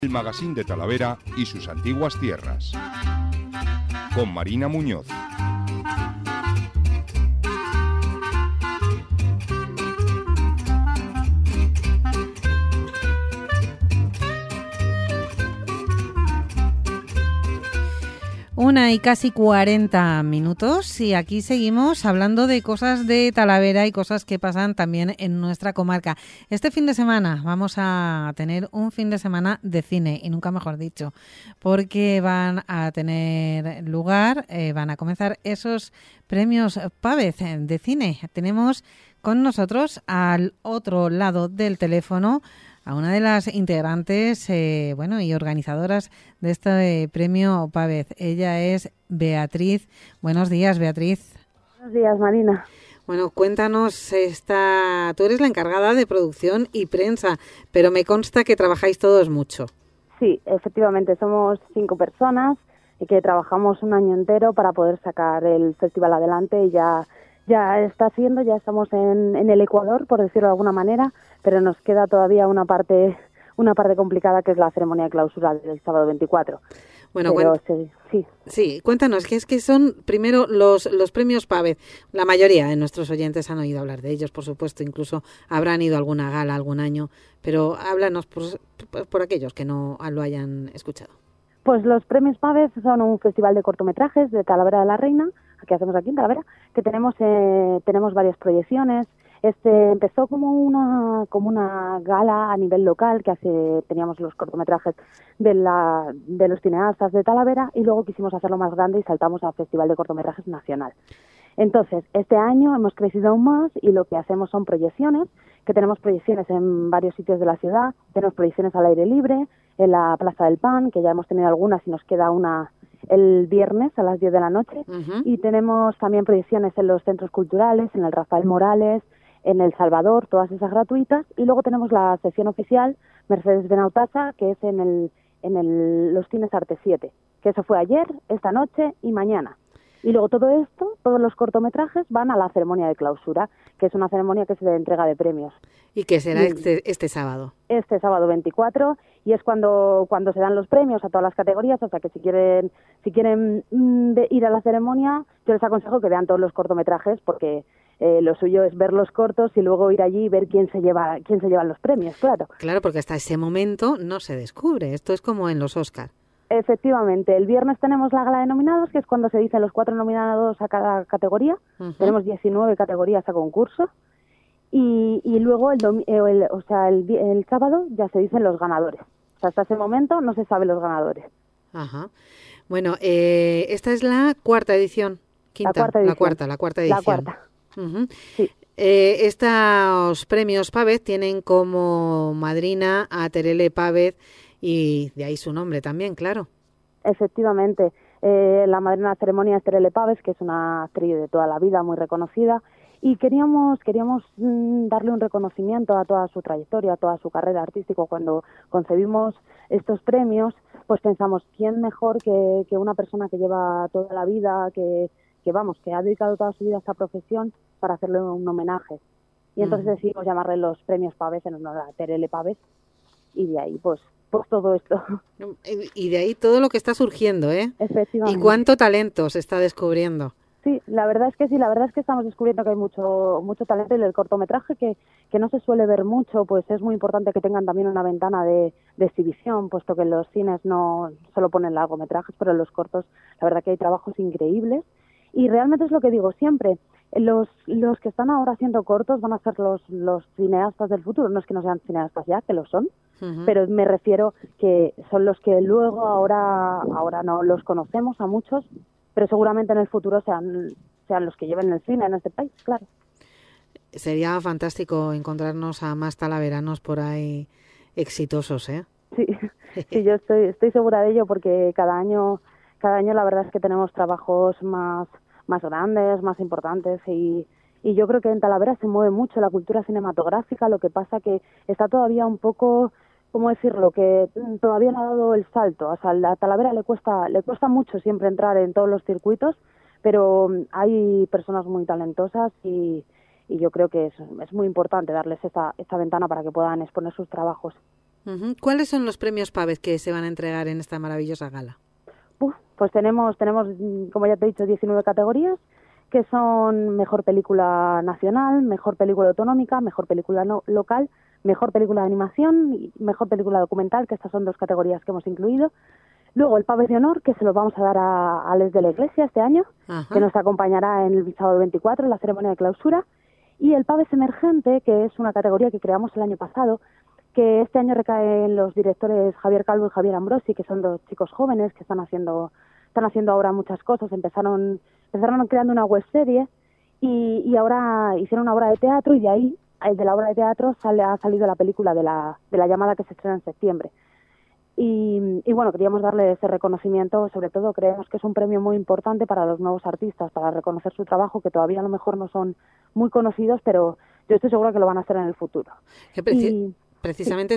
El magazín de Talavera y sus antiguas tierras. Con Marina Muñoz. Una y casi 40 minutos y aquí seguimos hablando de cosas de Talavera y cosas que pasan también en nuestra comarca. Este fin de semana vamos a tener un fin de semana de cine, y nunca mejor dicho, porque van a tener lugar, van a comenzar esos premios Pavez de cine. Tenemos con nosotros al otro lado del teléfono a una de las integrantes y organizadoras de este premio Pavez. Ella es Beatriz. Buenos días, Beatriz. Buenos días, Marina. Bueno, cuéntanos, tú eres la encargada de producción y prensa, pero me consta que trabajáis todos mucho. Sí, efectivamente, somos 5 personas y que trabajamos un año entero para poder sacar el festival adelante y ya estamos en el Ecuador, por decirlo de alguna manera, pero nos queda todavía una parte complicada, que es la ceremonia de clausura del sábado 24. Bueno, sí, cuéntanos, que es que son primero los premios Pavez. La mayoría de nuestros oyentes han oído hablar de ellos, por supuesto, incluso habrán ido a alguna gala algún año, pero háblanos por aquellos que no lo hayan escuchado. Pues los premios Pavez son un festival de cortometrajes de Talavera de la Reina, que hacemos aquí en Talavera, que tenemos varias proyecciones. Empezó como una gala a nivel local, que teníamos los cortometrajes de los cineastas de Talavera, y luego quisimos hacerlo más grande y saltamos al Festival de Cortometrajes Nacional. Entonces, este año hemos crecido aún más y lo que hacemos son proyecciones, que tenemos proyecciones en varios sitios de la ciudad, tenemos proyecciones al aire libre, en la Plaza del Pan, que ya hemos tenido algunas y nos queda una el viernes a las 10 de la noche, y tenemos también proyecciones en los centros culturales, en el Rafael Morales, en El Salvador, todas esas gratuitas, y luego tenemos la sección oficial Mercedes Benautasa, que es en los cines Arte 7, que eso fue ayer, esta noche y mañana. Y luego todo esto, todos los cortometrajes van a la ceremonia de clausura, que es una ceremonia que es de entrega de premios. ¿Y que será este sábado? Este sábado 24, y es cuando se dan los premios a todas las categorías, o sea que si quieren ir a la ceremonia, yo les aconsejo que vean todos los cortometrajes, porque lo suyo es ver los cortos y luego ir allí y ver quién se lleva los premios, claro. Claro, porque hasta ese momento no se descubre, esto es como en los Oscar. Efectivamente, el viernes tenemos la gala de nominados, que es cuando se dicen los 4 nominados a cada categoría. Tenemos 19 categorías a concurso. Y luego el sábado ya se dicen los ganadores. O sea, hasta ese momento no se sabe los ganadores. Ajá. Bueno, esta es la cuarta edición. La cuarta edición. La cuarta. Sí. Estos premios Pavez tienen como madrina a Terele Pavez, y de ahí su nombre también, claro. Efectivamente. La madrina de la ceremonia es Terele Pavez, que es una actriz de toda la vida, muy reconocida. Y queríamos darle un reconocimiento a toda su trayectoria, a toda su carrera artística. Cuando concebimos estos premios, pues pensamos, ¿quién mejor que una persona que lleva toda la vida, que ha dedicado toda su vida a esta profesión, para hacerle un homenaje? Y entonces decidimos llamarle los premios Pavez en honor a Terele Pavez, y de ahí pues todo esto. Y de ahí todo lo que está surgiendo, ¿eh? Efectivamente. Y cuánto talento se está descubriendo. Sí, la verdad es que estamos descubriendo que hay mucho talento, y el cortometraje que no se suele ver mucho, pues es muy importante que tengan también una ventana de exhibición, puesto que en los cines no solo ponen largometrajes, pero en los cortos la verdad que hay trabajos increíbles, y realmente es lo que digo siempre, los que están ahora haciendo cortos van a ser los cineastas del futuro. No es que no sean cineastas ya, que lo son, pero me refiero que son los que luego ahora no los conocemos a muchos, pero seguramente en el futuro sean los que lleven el cine en este país, claro. Sería fantástico encontrarnos a más talaveranos por ahí exitosos, ¿eh? Sí, yo estoy segura de ello, porque cada año la verdad es que tenemos trabajos más grandes, más importantes, y yo creo que en Talavera se mueve mucho la cultura cinematográfica. Lo que pasa que está todavía un poco, ¿cómo decirlo?, que todavía no ha dado el salto. O sea, a Talavera le cuesta mucho siempre entrar en todos los circuitos, pero hay personas muy talentosas, y yo creo que es muy importante darles esta ventana para que puedan exponer sus trabajos. Uh-huh. ¿Cuáles son los premios Pavez que se van a entregar en esta maravillosa gala? Pues tenemos, como ya te he dicho, 19 categorías, que son mejor película nacional, mejor película autonómica, mejor película local, mejor película de animación y mejor película documental, que estas son 2 categorías que hemos incluido. Luego el Pavez de Honor, que se lo vamos a dar a Les de la Iglesia este año, que nos acompañará en el sábado 24 en la ceremonia de clausura. Y el Pavez Emergente, que es una categoría que creamos el año pasado, que este año recae en los directores Javier Calvo y Javier Ambrosi, que son 2 chicos jóvenes que están haciendo ahora muchas cosas. Empezaron creando una webserie y ahora hicieron una obra de teatro, y de ahí, de la obra de teatro, ha salido la película de la llamada, que se estrena en septiembre. Y bueno, queríamos darle ese reconocimiento. Sobre todo creemos que es un premio muy importante para los nuevos artistas, para reconocer su trabajo, que todavía a lo mejor no son muy conocidos, pero yo estoy segura que lo van a hacer en el futuro. Precisamente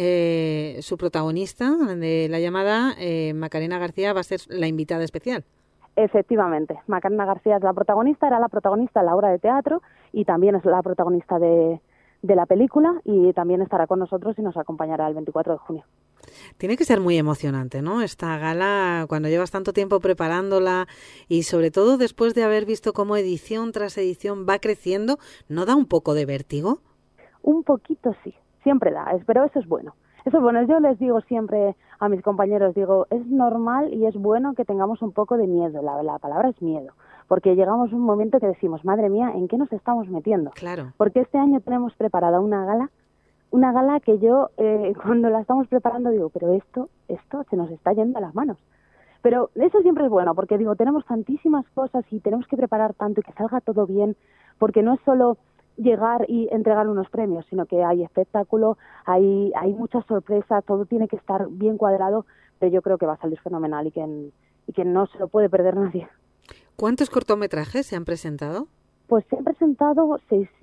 su protagonista de la llamada, Macarena García, va a ser la invitada especial. Efectivamente, Macarena García es la protagonista, era la protagonista de la obra de teatro y también es la protagonista de la película, y también estará con nosotros y nos acompañará el 24 de junio. Tiene que ser muy emocionante, ¿no? Esta gala, cuando llevas tanto tiempo preparándola y sobre todo después de haber visto cómo edición tras edición va creciendo, ¿no da un poco de vértigo? Un poquito sí, siempre da, pero eso es bueno. Eso es bueno. Yo les digo siempre a mis compañeros, es normal y es bueno que tengamos un poco de miedo. La palabra es miedo, porque llegamos a un momento que decimos, madre mía, ¿en qué nos estamos metiendo? Claro. Porque este año tenemos preparada una gala que yo cuando la estamos preparando digo, pero esto se nos está yendo a las manos. Pero eso siempre es bueno, porque tenemos tantísimas cosas y tenemos que preparar tanto y que salga todo bien, porque no es solo llegar y entregar unos premios, sino que hay espectáculo, hay muchas sorpresas, todo tiene que estar bien cuadrado, pero yo creo que va a salir fenomenal y que no se lo puede perder nadie. ¿Cuántos cortometrajes se han presentado? Pues se han presentado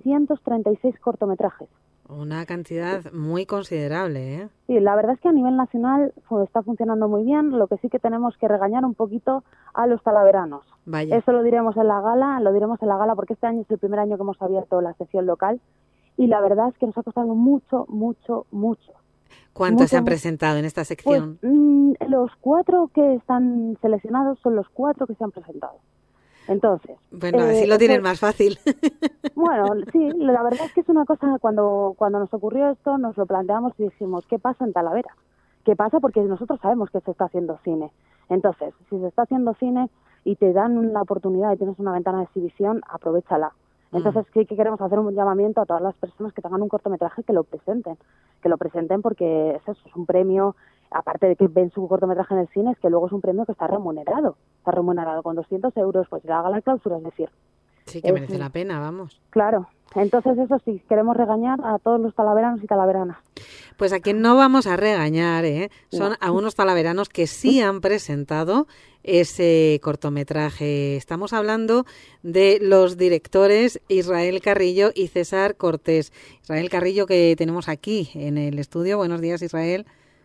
636 cortometrajes. Una cantidad muy considerable, ¿eh? Sí, la verdad es que a nivel nacional está funcionando muy bien. Lo que sí que tenemos que regañar un poquito a los talaveranos. Vaya. Eso lo diremos en la gala, porque este año es el primer año que hemos abierto la sección local y la verdad es que nos ha costado mucho. ¿Cuántos se han presentado en esta sección? Pues, los 4 que están seleccionados son los 4 que se han presentado. Entonces, bueno, así lo tienen más fácil. Bueno, sí, la verdad es que es una cosa, cuando nos ocurrió esto, nos lo planteamos y dijimos, ¿qué pasa en Talavera? ¿Qué pasa? Porque nosotros sabemos que se está haciendo cine. Entonces, si se está haciendo cine y te dan la oportunidad y tienes una ventana de exhibición, aprovéchala. Entonces, sí que queremos hacer un llamamiento a todas las personas que tengan un cortometraje que lo presenten porque eso es un premio. Aparte de que ven su cortometraje en el cine, es que luego es un premio que está remunerado con 200 euros, pues la gala de clausura, es decir. Sí, que merece la pena, vamos. Claro, entonces eso sí, queremos regañar a todos los talaveranos y talaveranas. Pues a quien no vamos a regañar, son a unos talaveranos que sí han presentado ese cortometraje. Estamos hablando de los directores Israel Carrillo y César Cortés. Israel Carrillo, que tenemos aquí en el estudio. Buenos días, Israel.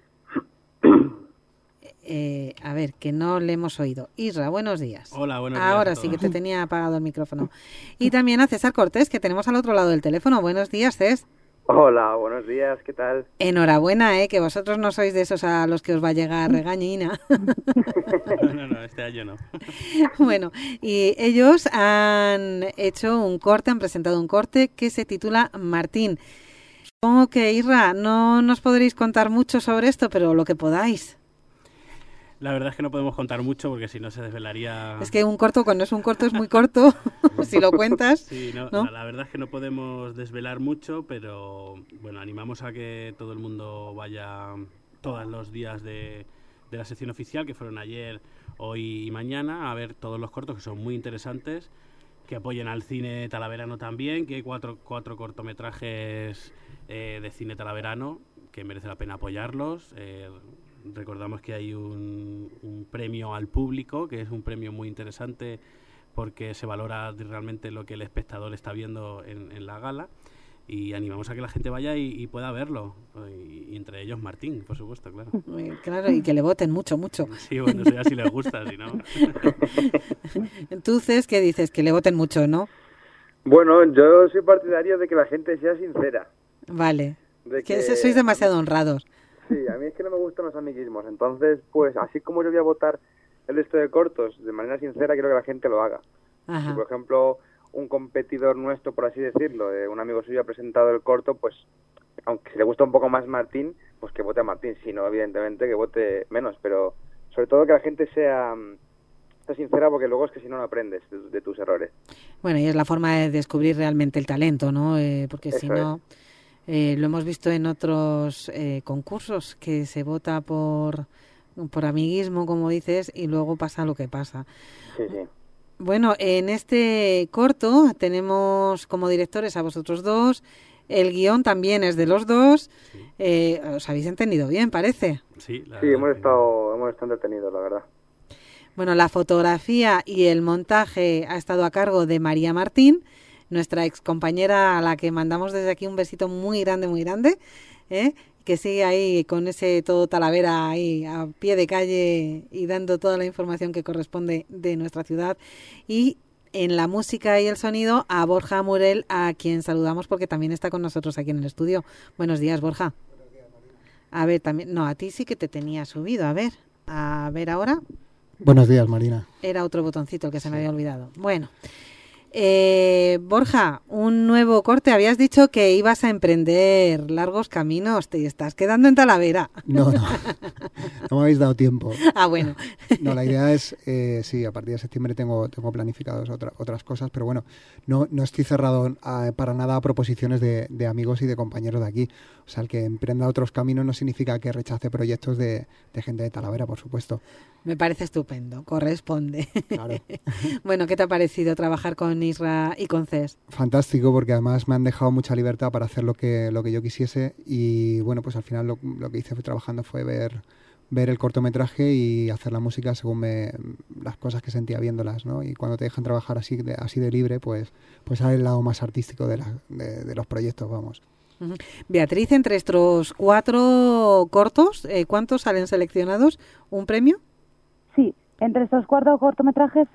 A ver, que no le hemos oído. Isra, buenos días. Hola, buenos días. Ahora sí que te tenía apagado el micrófono. Y también a César Cortés, que tenemos al otro lado del teléfono. Buenos días, Cés. Hola, buenos días, ¿qué tal? Enhorabuena, que vosotros no sois de esos a los que os va a llegar regañina. No, este año no. Bueno, y ellos han presentado un corte que se titula Martín. Supongo que, Isra, no nos podréis contar mucho sobre esto, pero lo que podáis. La verdad es que no podemos contar mucho porque si no se desvelaría... Es que un corto, cuando es un corto, es muy corto, si lo cuentas. Sí, ¿no? La verdad es que no podemos desvelar mucho, pero bueno, animamos a que todo el mundo vaya todos los días de la sección oficial, que fueron ayer, hoy y mañana, a ver todos los cortos que son muy interesantes, que apoyen al cine talaverano también, que hay cuatro cortometrajes de cine talaverano que merece la pena apoyarlos. Recordamos que hay un premio al público, que es un premio muy interesante porque se valora realmente lo que el espectador está viendo en la gala, y animamos a que la gente vaya y pueda verlo, y entre ellos Martín, por supuesto, claro. Claro, y que le voten mucho. Sí, bueno, eso ya si les gusta, si no. Entonces, ¿qué dices? Que le voten mucho, ¿no? Bueno, yo soy partidario de que la gente sea sincera. Vale, que sois demasiado honrados. Sí, a mí es que no me gustan los amiguismos. Entonces, pues así como yo voy a votar el resto de cortos, de manera sincera, quiero que la gente lo haga. Ajá. Si, por ejemplo, un competidor nuestro, por así decirlo, un amigo suyo ha presentado el corto, pues aunque si le gusta un poco más Martín, pues que vote a Martín. Si no, evidentemente, que vote menos. Pero sobre todo que la gente sea sincera, porque luego es que si no, no aprendes de tus errores. Bueno, y es la forma de descubrir realmente el talento, ¿no? Porque si no, lo hemos visto en otros concursos, que se vota por amiguismo, como dices, y luego pasa lo que pasa. Sí, sí. Bueno, en este corto tenemos como directores a vosotros dos, el guión también es de los dos. Sí. Os habéis entendido bien, parece. Sí, hemos estado entretenidos, la verdad. Bueno, la fotografía y el montaje ha estado a cargo de María Martín, nuestra excompañera, a la que mandamos desde aquí un besito muy grande, que sigue ahí con ese todo Talavera ahí a pie de calle y dando toda la información que corresponde de nuestra ciudad. Y en la música y el sonido a Borja Murel, a quien saludamos porque también está con nosotros aquí en el estudio. Buenos días, Borja. Buenos días, Marina. A ver, también, no, a ti sí que te tenía subido. A ver ahora. Buenos días, Marina. Era otro botoncito el que se me había olvidado. Bueno, Borja, un nuevo corte. Habías dicho que ibas a emprender largos caminos. Te estás quedando en Talavera. No me habéis dado tiempo. Ah, bueno. No, la idea es, sí, a partir de septiembre tengo planificadas otras cosas, pero bueno, no estoy cerrado para nada a proposiciones de amigos y de compañeros de aquí. O sea, el que emprenda otros caminos no significa que rechace proyectos de gente de Talavera, por supuesto. Me parece estupendo, corresponde. Claro. Bueno, ¿qué te ha parecido trabajar con Isra y con Cés? Fantástico, porque además me han dejado mucha libertad para hacer lo que yo quisiese y bueno, pues al final lo que hice trabajando fue ver el cortometraje y hacer la música según las cosas que sentía viéndolas, ¿no? Y cuando te dejan trabajar así de libre, pues sale el lado más artístico de los proyectos, vamos. Beatriz, entre estos 4 cortos, ¿cuántos salen seleccionados? ¿Un premio? Sí, entre estos 4 cortometrajes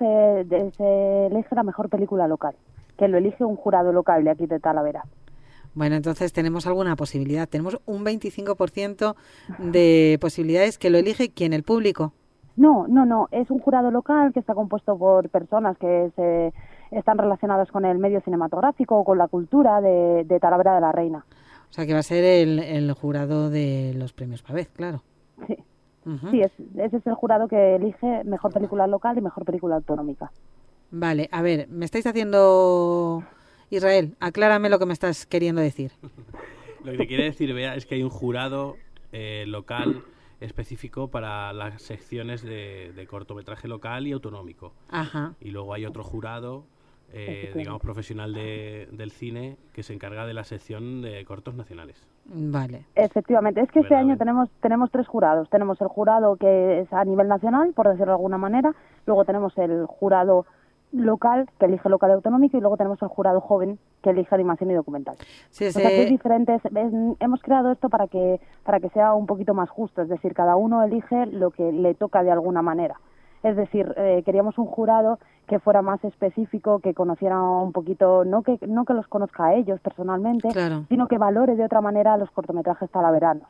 se elige la mejor película local, que lo elige un jurado local de aquí de Talavera. Bueno, entonces tenemos alguna posibilidad. Tenemos un 25% de posibilidades que lo elige ¿quién? ¿El público? No, es un jurado local que está compuesto por personas que están relacionadas con el medio cinematográfico o con la cultura de Talavera de la Reina. O sea, que va a ser el jurado de los premios Pavés, claro. Sí, sí, ese es el jurado que elige mejor película local y mejor película autonómica. Vale, a ver, me estáis haciendo... Israel, aclárame lo que me estás queriendo decir. Lo que te quiere decir, Bea, es que hay un jurado local específico para las secciones de cortometraje local y autonómico. Ajá. Y luego hay otro jurado, digamos, profesional del cine que se encarga de la sección de cortos nacionales. Vale. Efectivamente, es que este año tenemos 3 jurados. Tenemos el jurado que es a nivel nacional, por decirlo de alguna manera. Luego tenemos el jurado local, que elige local y autonómico, y luego tenemos el jurado joven, que elige animación y documental. Sí, o sea, que es diferente. Hemos creado esto para que sea un poquito más justo, es decir, cada uno elige lo que le toca de alguna manera. Es decir, queríamos un jurado que fuera más específico, que conociera un poquito, no que los conozca a ellos personalmente, claro, sino que valore de otra manera los cortometrajes talaveranos.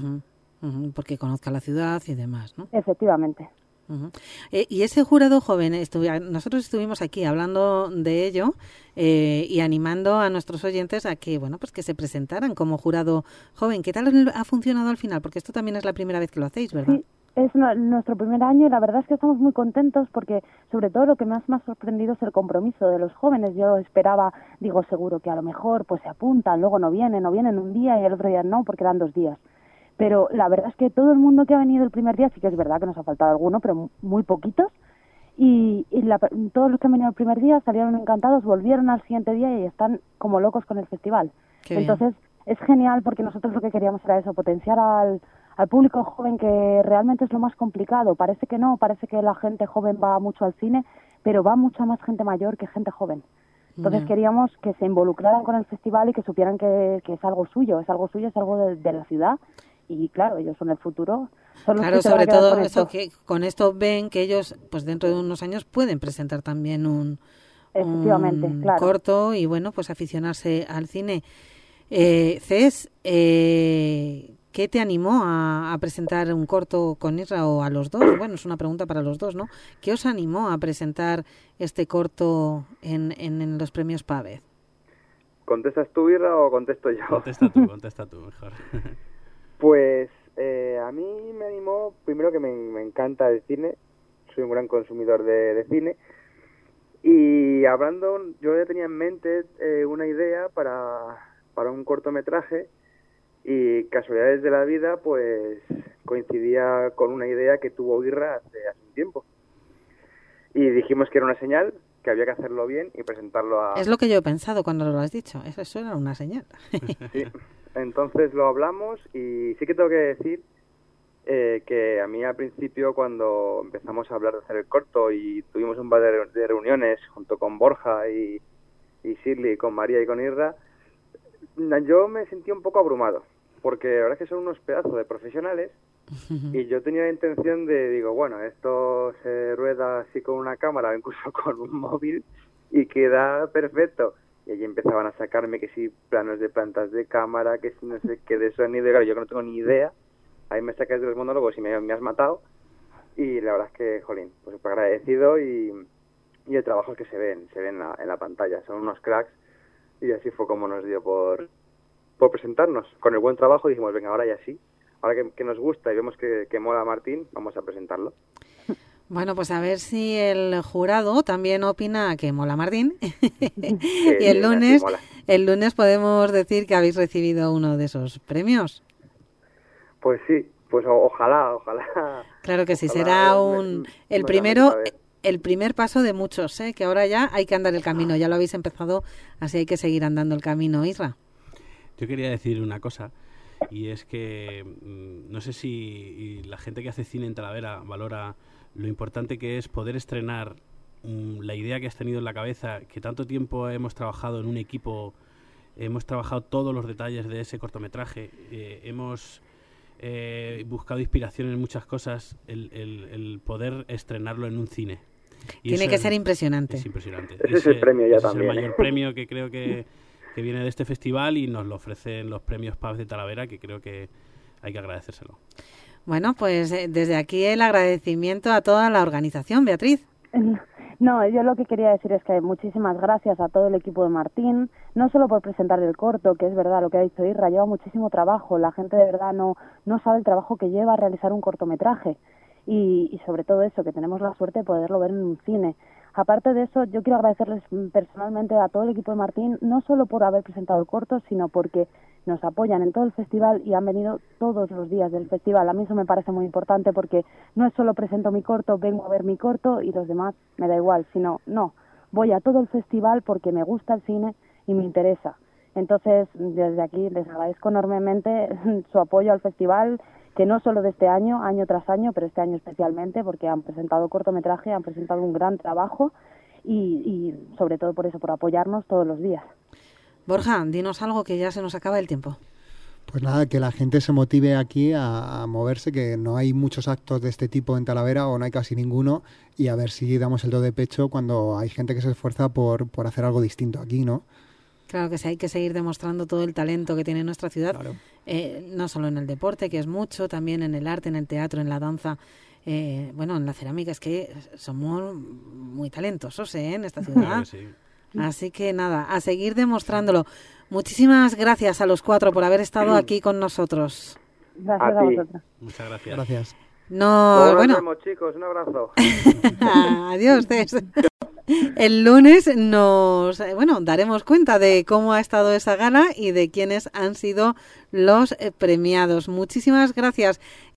Porque conozca la ciudad y demás, ¿no? Efectivamente. Y ese jurado joven, nosotros estuvimos aquí hablando de ello y animando a nuestros oyentes a que, bueno, pues que se presentaran como jurado joven. ¿Qué tal ha funcionado al final? Porque esto también es la primera vez que lo hacéis, ¿verdad? Sí, es nuestro primer año y la verdad es que estamos muy contentos porque sobre todo lo que más me ha sorprendido es el compromiso de los jóvenes. Yo esperaba, digo, seguro que a lo mejor pues se apuntan, luego no vienen un día y el otro día no, porque eran 2 días. Pero la verdad es que todo el mundo que ha venido el primer día, sí que es verdad que nos ha faltado alguno, pero muy poquitos, y todos los que han venido el primer día salieron encantados, volvieron al siguiente día y están como locos con el festival. Entonces es genial porque nosotros lo que queríamos era eso, potenciar al público joven, que realmente es lo más complicado. Parece que no, parece que la gente joven va mucho al cine, pero va mucha más gente mayor que gente joven. Entonces queríamos que se involucraran con el festival y que supieran que es algo suyo, es algo de la ciudad. Y claro, ellos son el futuro. Claro, sobre todo eso, que con esto ven que ellos, pues dentro de unos años pueden presentar también un corto y bueno, pues aficionarse al cine. Cés, ¿Qué te animó a presentar un corto con Isra o a los dos? Bueno, es una pregunta para los dos, ¿no? ¿Qué os animó a presentar este corto en los premios Pavez? ¿Contestas tú, Irra, o contesto yo? Contesta tú, mejor. Pues a mí me animó, primero que me encanta el cine, soy un gran consumidor de cine, y hablando, yo ya tenía en mente una idea para un cortometraje, y casualidades de la vida, pues coincidía con una idea que tuvo Irra hace un tiempo. Y dijimos que era una señal, que había que hacerlo bien y presentarlo a... Es lo que yo he pensado cuando lo has dicho, eso era una señal. Sí, entonces lo hablamos y sí que tengo que decir que a mí al principio, cuando empezamos a hablar de hacer el corto y tuvimos un par de reuniones junto con Borja y Shirley, con María y con Irra, yo me sentí un poco abrumado, porque la verdad es que son unos pedazos de profesionales y yo tenía la intención digo, bueno, esto se rueda así con una cámara o incluso con un móvil y queda perfecto. Y allí empezaban a sacarme que si planos de plantas de cámara, que si no sé qué de sonido, y claro, yo que no tengo ni idea, ahí me sacas de los monólogos y me has matado. Y la verdad es que, jolín, pues súper agradecido y el trabajo es que se ven en la pantalla, son unos cracks. Y así fue como nos dio por presentarnos. Con el buen trabajo dijimos, venga, ahora ya sí. Ahora que nos gusta y vemos que mola Martín, vamos a presentarlo. Bueno, pues a ver si el jurado también opina que mola Martín. Y el lunes podemos decir que habéis recibido uno de esos premios. Pues sí, pues ojalá. Claro que sí, será el primer paso de muchos, que ahora ya hay que andar el camino, ya lo habéis empezado, así hay que seguir andando el camino, Isra. Yo quería decir una cosa, y es que no sé si la gente que hace cine en Talavera valora lo importante que es poder estrenar la idea que has tenido en la cabeza, que tanto tiempo hemos trabajado en un equipo, hemos trabajado todos los detalles de ese cortometraje, hemos buscado inspiración en muchas cosas, el poder estrenarlo en un cine. Y tiene que ser impresionante. Es impresionante. Ese es el premio ya también. Es el mayor premio que creo que viene de este festival y nos lo ofrecen los premios Pavez de Talavera, que creo que hay que agradecérselo. Bueno, pues desde aquí el agradecimiento a toda la organización, Beatriz. No, yo lo que quería decir es que muchísimas gracias a todo el equipo de Martín, no solo por presentar el corto, que es verdad lo que ha dicho Irra, lleva muchísimo trabajo, la gente de verdad no sabe el trabajo que lleva a realizar un cortometraje y sobre todo eso, que tenemos la suerte de poderlo ver en un cine. Aparte de eso, yo quiero agradecerles personalmente a todo el equipo de Martín, no solo por haber presentado el corto, sino porque nos apoyan en todo el festival y han venido todos los días del festival. A mí eso me parece muy importante porque no es solo presento mi corto, vengo a ver mi corto y los demás me da igual, sino voy a todo el festival porque me gusta el cine y me interesa. Entonces, desde aquí les agradezco enormemente su apoyo al festival, que no solo de este año tras año, pero este año especialmente, porque han presentado cortometraje, han presentado un gran trabajo y sobre todo por eso, por apoyarnos todos los días. Borja, dinos algo que ya se nos acaba el tiempo. Pues nada, que la gente se motive aquí a moverse, que no hay muchos actos de este tipo en Talavera o no hay casi ninguno, y a ver si damos el do de pecho cuando hay gente que se esfuerza por hacer algo distinto aquí, ¿no? Claro que sí, hay que seguir demostrando todo el talento que tiene nuestra ciudad, claro. No solo en el deporte, que es mucho, también en el arte, en el teatro, en la danza, en la cerámica, es que somos muy talentosos en esta ciudad. Claro que sí. Así que nada, a seguir demostrándolo. Muchísimas gracias a los cuatro por haber estado aquí con nosotros. Gracias a vosotros. Muchas gracias. Gracias. Nos vemos, chicos, un abrazo. Adiós. El lunes daremos cuenta de cómo ha estado esa gala y de quiénes han sido los premiados. Muchísimas gracias